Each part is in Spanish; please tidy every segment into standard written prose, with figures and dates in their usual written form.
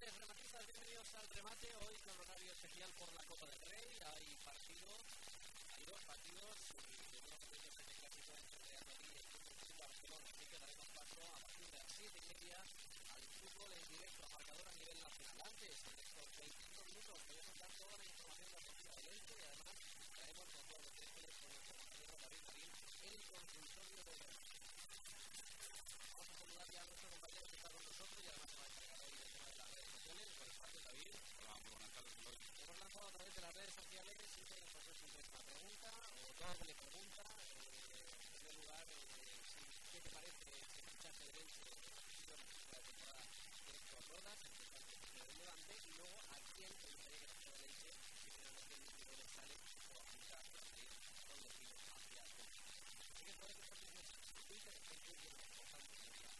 tardes, rematistas, bienvenidos al remate. Hoy con horario especial por la Copa del Rey. Hay dos partidos y unos partidos en el clásico entre Real Madrid y Barcelona. Así que daremos paso a partir de las 7:30 al fútbol en directo a marcador a nivel nacional. Antes, en estos 25 minutos, voy a contar toda la información deportiva del Elche y además traemos con todos los teléfonos con nuestro compañero David Marín el consultorio de Real. Vamos a saludar ya a nuestro compañero que está con nosotros y además se va a encargar hoy del tema de las redes sociales. Buenas tardes, David. Hola, muy buenas tardes, Eloy. Hemos lanzado a través de las redes sociales y pues es una pregunta o doble pregunta. En primer lugar, ¿qué te parece este fichaje de Elche en la temporada de Héctor Rodas, el central del Levante? Y luego, ¿a quién te gustaría que pasara el Elche si finalmente el nivel sale o apunta a seguir con los tiros hacia el fondo? Así que puede que este es Twitter, es muy importante.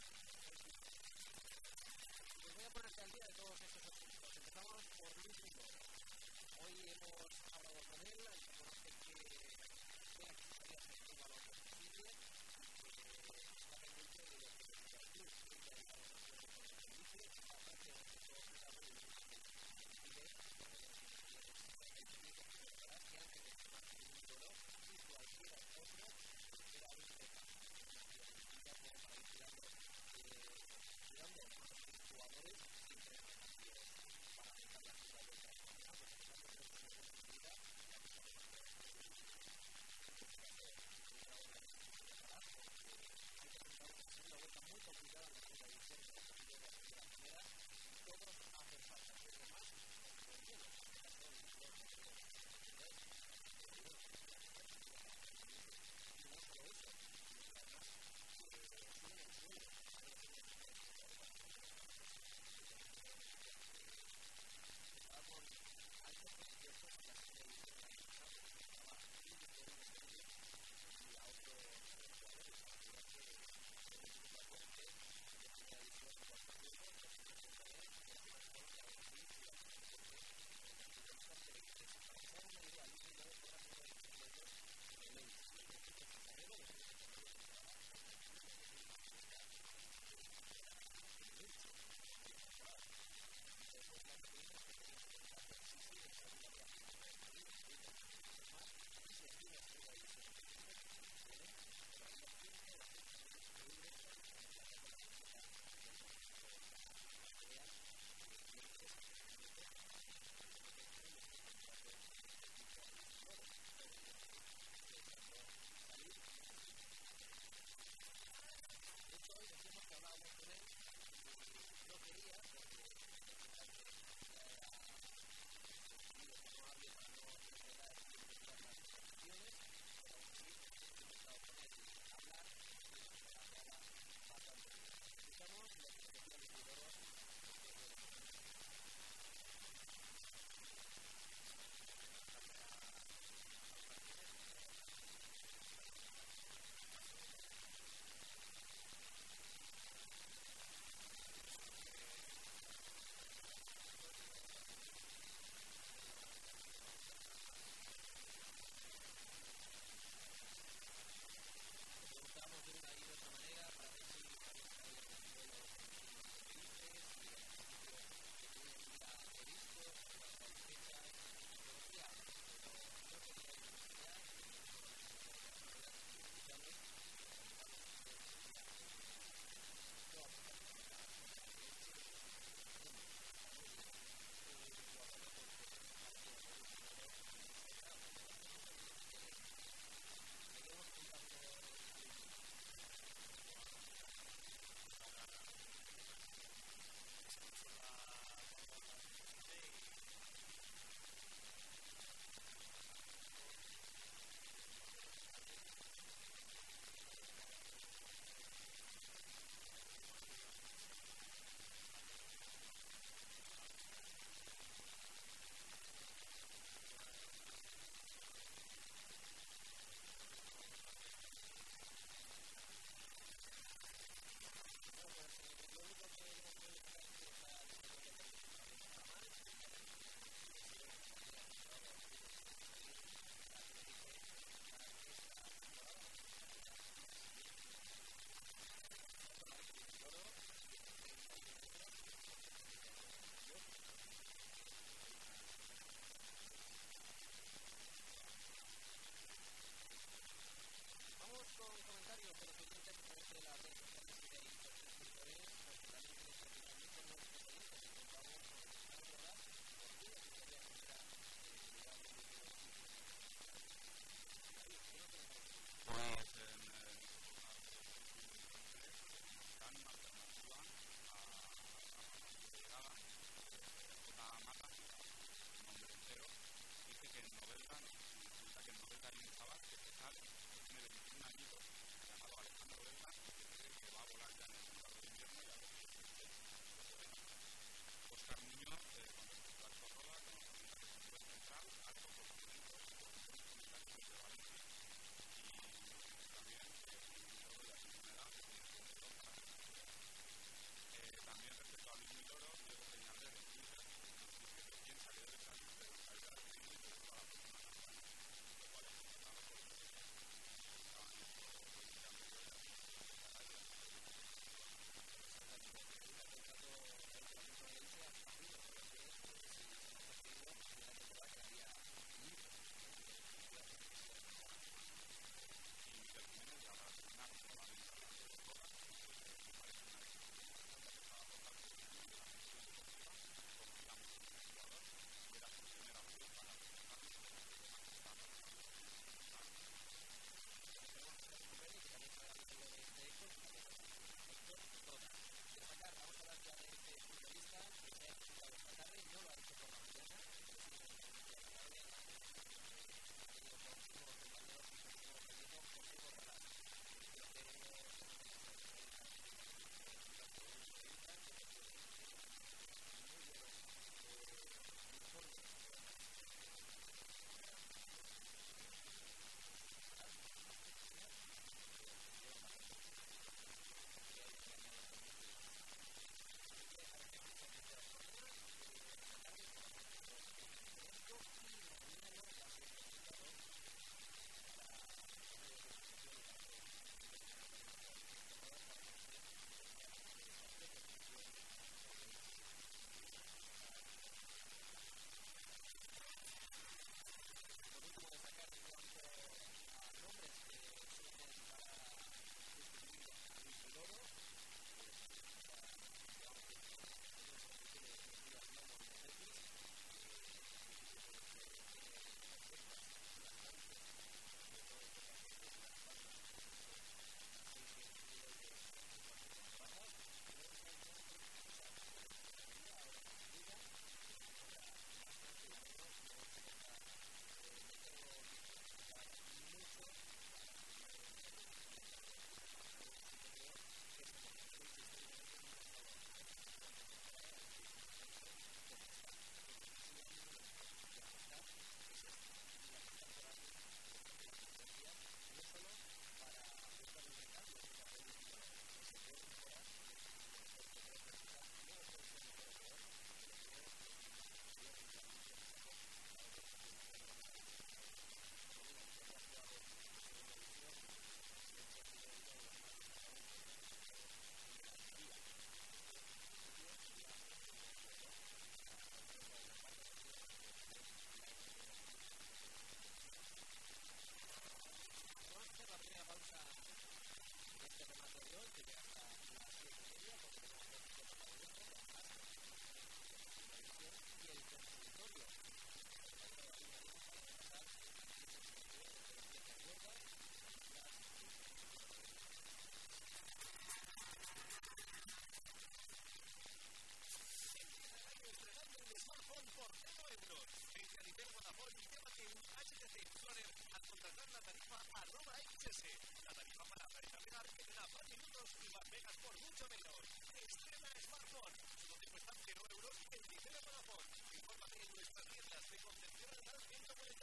Pues voy a ponerte al día de todos estos asuntos. Empezamos por Luis Miguel. Hoy hemos hablado con él, reconoce que espera que estaría haciendo un valor posible y que está pendiente de lo que necesita el club. Que ha llegado a los acuerdos con el servicio, está prácticamente todo cuidado y lo que decide el técnico que recordará que antes de firmar un duelo y cualquiera otro era un tema. Para ir tirando jugadores siempre en partidos para dejar la ciudad de otra forma, pues esa es la posibilidad una vuelta muy complicada en la segunda división de la primera y todos hacen falta y es más por menos y no solo eso y además tienen suelo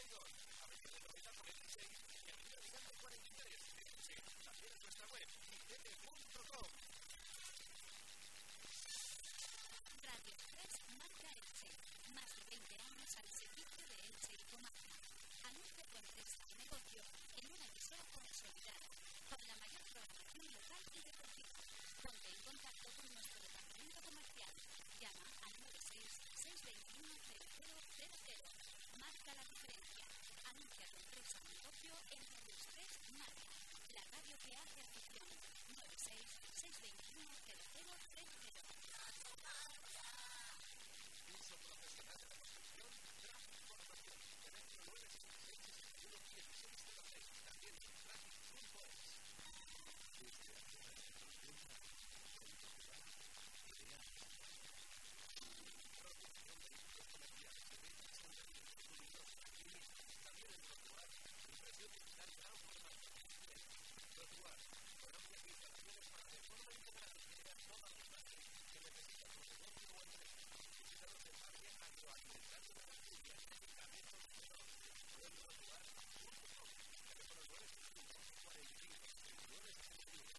información. Avenida de Novedad 46 y Avenida de Gante 43. También en nuestra web, itv.com. Radio 3 Marca Elche. Más de 20 años al servicio de Elche y comarca. Anuncia tu empresa o negocio en una emisora consolidada, con la mayor programación local y deportiva. Ponte en contacto con nuestro departamento comercial. Llama al 96-621-0000. Marca la diferencia. Anuncia tu empresa o negocio en Radio 3 Marca. La radio que hace afición. 96-621-0030. Uso profesional de la construcción, Traffic Formación. Teléfono 976-61-1606. También Traffic.es. Producción de vehículos comerciales, ventas con servicios públicos aquí. También en Rotuar, impresión digital gran formato. Rotuar, programas de instalaciones para reforma integral que llegan todas las fases que necesita tu negocio o empresa. Visitados en área agroalimentaria de Asturias, medicamentos de norte, web rotuar.com, teléfono 945-45-3971.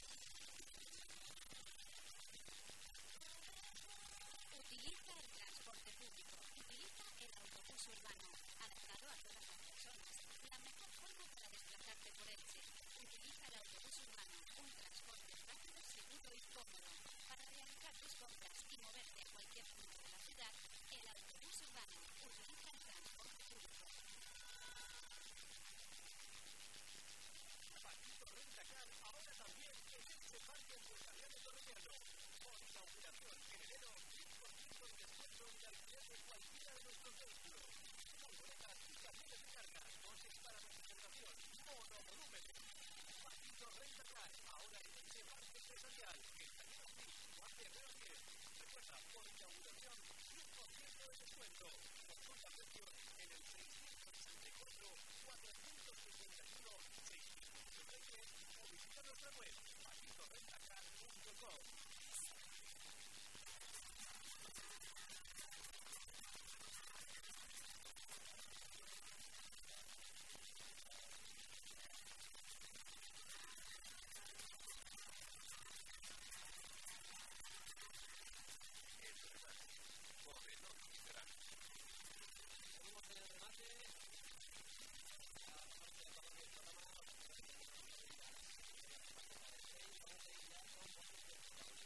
Utiliza el transporte público. Utiliza el autobús urbano, adaptado a todas las personas. La mejor forma para desplazarte por Elche. Utiliza el autobús urbano, un transporte rápido, seguro y cómodo. Para realizar tus compras y moverte a cualquier punto de la ciudad, el autobús urbano. Utiliza el transporte público. Patito Rentacar, ahora también en este parque empresarial de Torrellano. Por inauguración en enero, 10% de descuento en el alquiler de cualquiera de nuestros vehículos. Furgonetas y camiones de carga, coches para representación, monovolúmenes. Patito Rentacar, ahora en este parque empresarial, en Taller Así, Juan de Herrera 10. Recuerda, por inauguración, 10% de descuento. Consulta precios en el 664-451-620 o visita nuestra web, patitorrentacar.com. Seguimos en el remate. La parte de abajo del programa.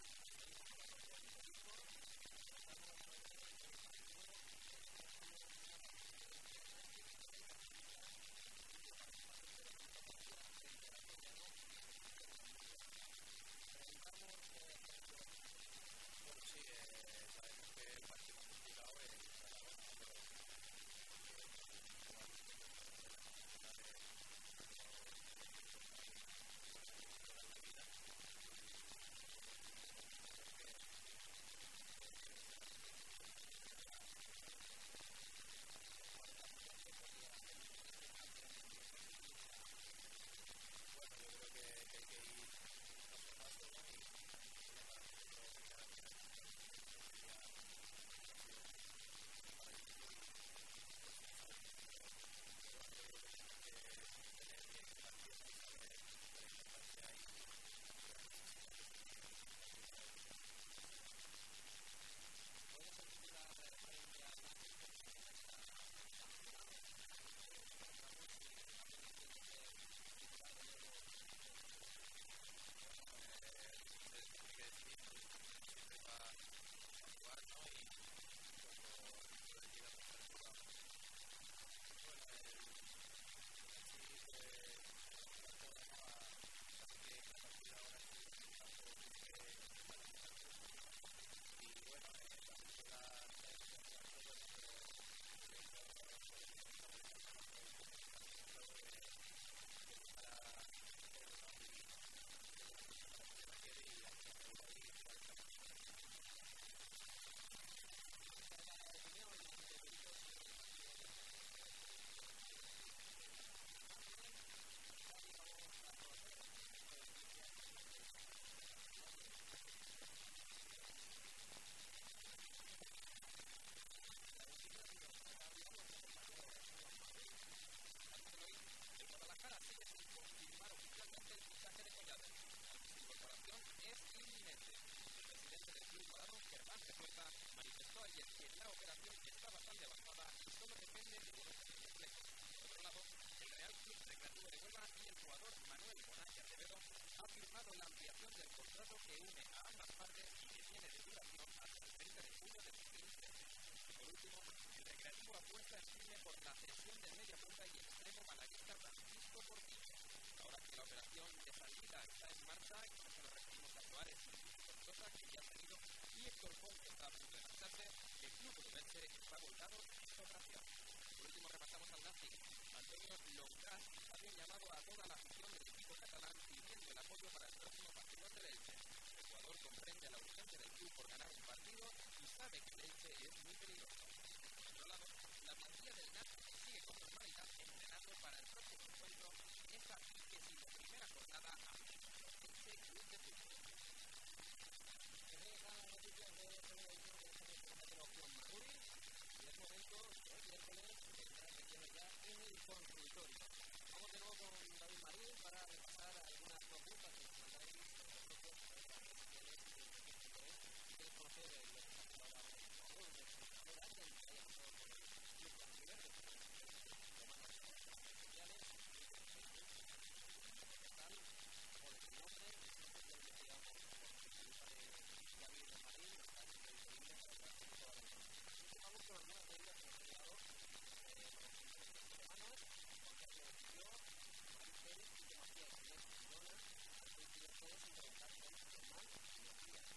y Monarca Acevedo ha firmado la ampliación del contrato que une a ambas partes y que tiene de duración hasta el 30 de julio de 2013. Por último, el Recreativo apuesta en firme por la cesión del media punta y extremo malaguista Francisco Portillo. Ahora que la operación de salida está en marcha, y no se lo referimos a Suárez y Tortosa, que ya ha salido, y Héctor Font, que está a punto de marcharse, el club onubense está volcado en esta operación. Por último, repasamos al Racing. Antonio Longas ha llamado a toda la afición del equipo catalán pidiendo el apoyo para el próximo partido ante el Elche. El jugador comprende la urgencia del club por ganar un partido y sabe que el Elche es muy peligroso. Por otro lado, la plantilla del Napoli sigue con normalidad entrenando para el próximo encuentro en esta 21ª jornada ante el Elche Club de Fútbol. Se dejan las noticias de televisión que están en la opción Maguri y es momento de miércoles de entrar de lleno ya en el consultorio. Vamos de nuevo con David Marín para repasar algunas propuestas que nos mandaréis en los grupos de redes sociales y de conocer lo que está haciendo ahora un jugador, un exjugador, alguien que haya pasado por el club de River, que lo mandan en las redes sociales, en Facebook, en tal, o de su nombre, y siempre que investigamos por la culpa de David Marín, está siempre disponible para hablar de toda la información. Así que vamos con algunas de ellas que nos ha llegado los hermanos, Juan Carlos Dio, Marín Pérez y de Matías Inés Girona, al coincidir todos en preguntar con Germán y Matías.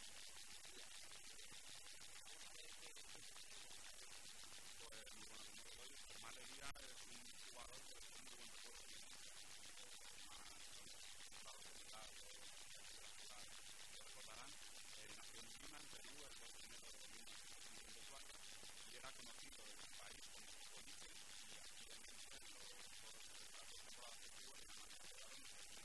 Vamos a ver qué pues muy bueno, como lo doy, Germán Leguía es un jugador que es muy buen recuerdo de lo recordarán, nació en Lima, en Perú, el 2 de enero de 1994 y era conocido en el país como Boliche y aquí en Venezuela las dos temporadas que estuvo en el Málaga quedaron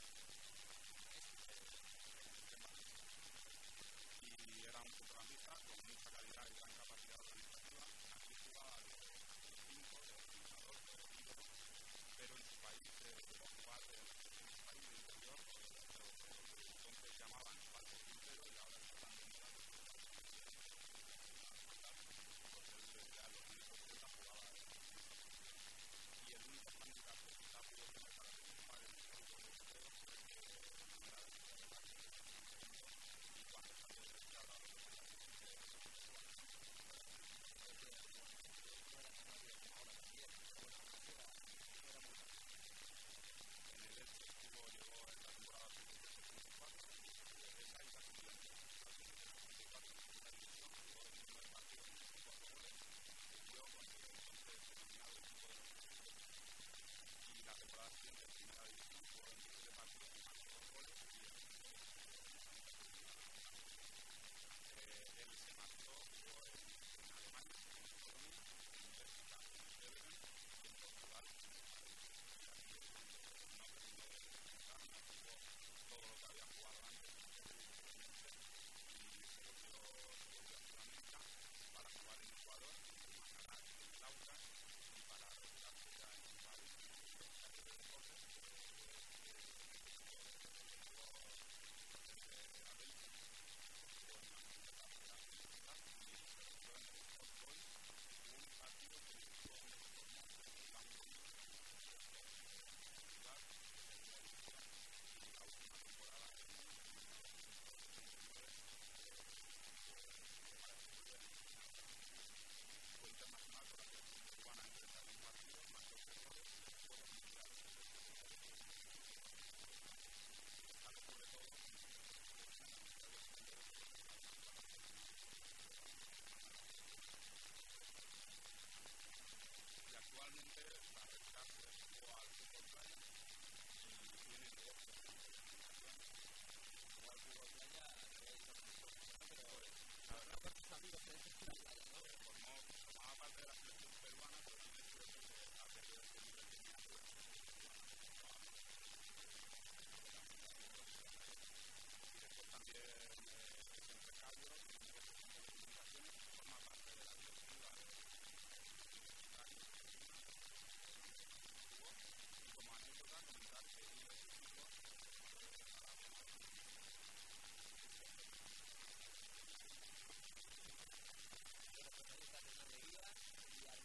y era un centrocampista con mucha calidad y gran capacidad organizativa. Aquí jugaba de 5, de organizador, de ídolo, pero en su país llegó a jugar de la selección de España de interior o de tercero, entonces llamaban falso puntero y ahora se están demostrando porque él ya en los años 80 jugaba y el único handicap que quizá pudo tener para triunfar en el fútbol europeo fue que no era de la y cuando salió de retirada lo que fue la en el Elche llegó en la temporada 2004 de esa y la siguiente en segunda división, jugó 29 partidos y 4 goles, cumplió con el entonces denominado equipo de los y la temporada siguiente en primera división jugó 27 partidos y marcó 2 goles y él se marchó, jugó en Alemania, en Colonia, en Bélgica, en Severen y en Portugal, en el Madrid. Y aquí es donde no terminó de descansar, no jugó todo lo que había jugado antes en Perú y se volvió a Sudamérica para jugar en Ecuador, en Macará, en el Aucas y para retirarse ya en un país universitario de deportes que un partido que dirigió un equipo hermoso en el campo de la segunda división y la última temporada en 1979 fue internacional con la selección peruana en 31 partidos, marcó 3 goles y jugó 2 mundiales. Destaca sobre todo y actualmente para retirarse jugó al fútbol playa y tiene negocios en telecomunicaciones. jugó al fútbol playa, pero la verdad que sus amigos en la playa, ¿no? Formaba parte de la selección peruana, pero tiene suerte de hacer de ese nivel de miniatura. Y después también es empresario, tiene negocios en telecomunicaciones, forma parte de la directiva de y como anécdota comentar que uno de sus hijos Pero pues ahí está Germán Leguía y al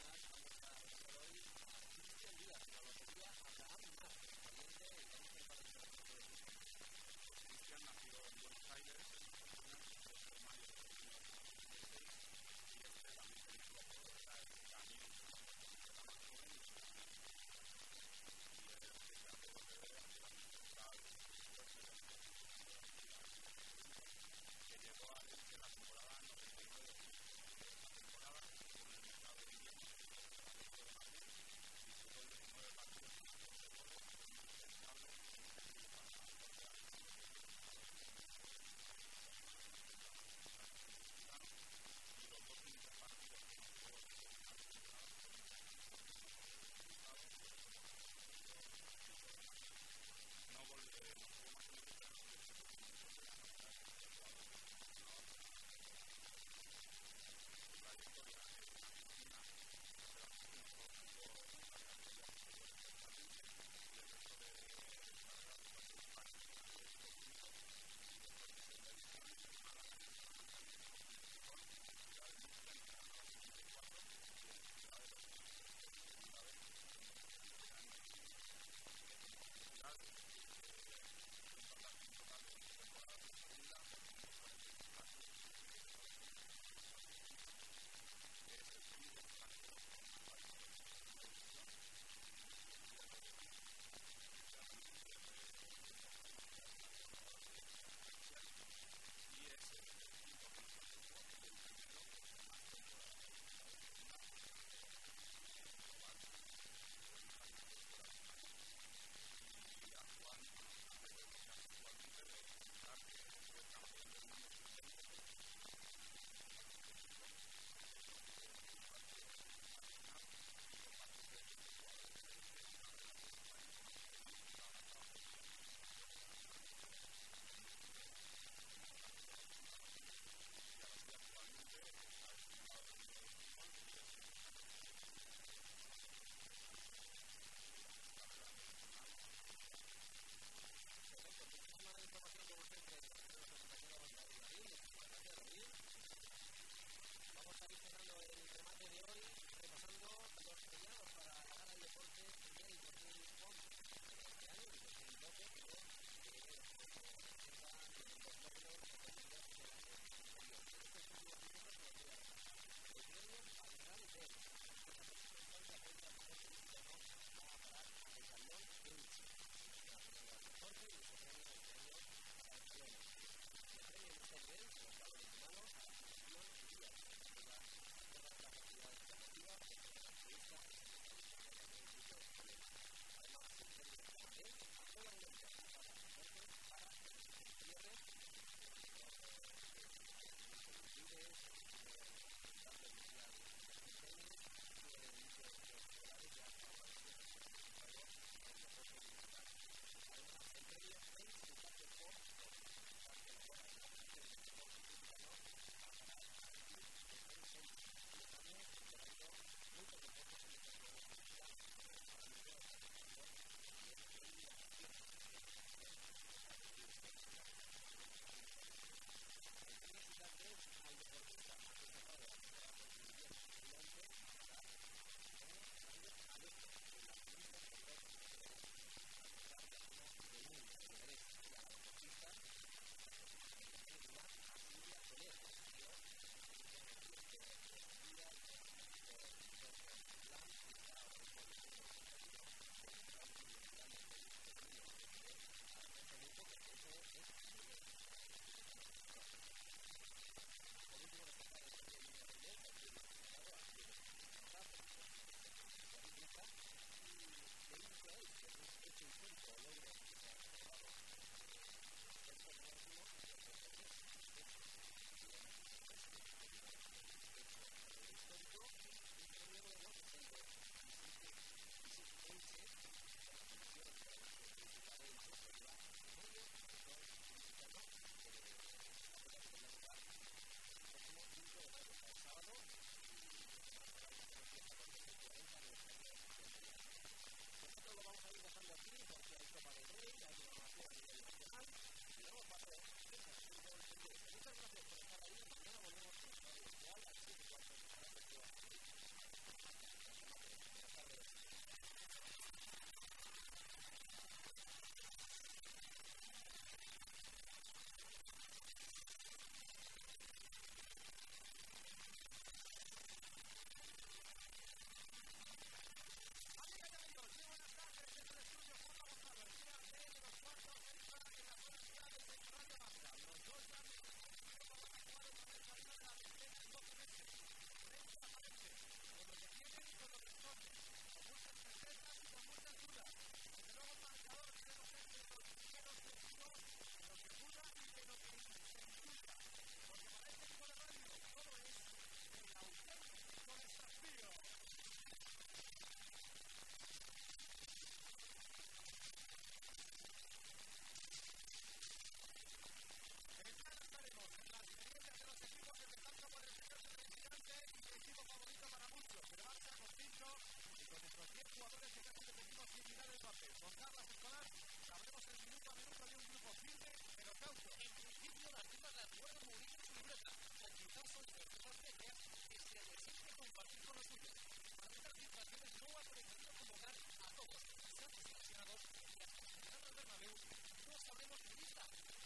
compartir con los suyos. Para estas filtraciones no ha preferido convocar a todos, santos y lesionados, y hasta el final del Bernabéu no sabremos ni lista.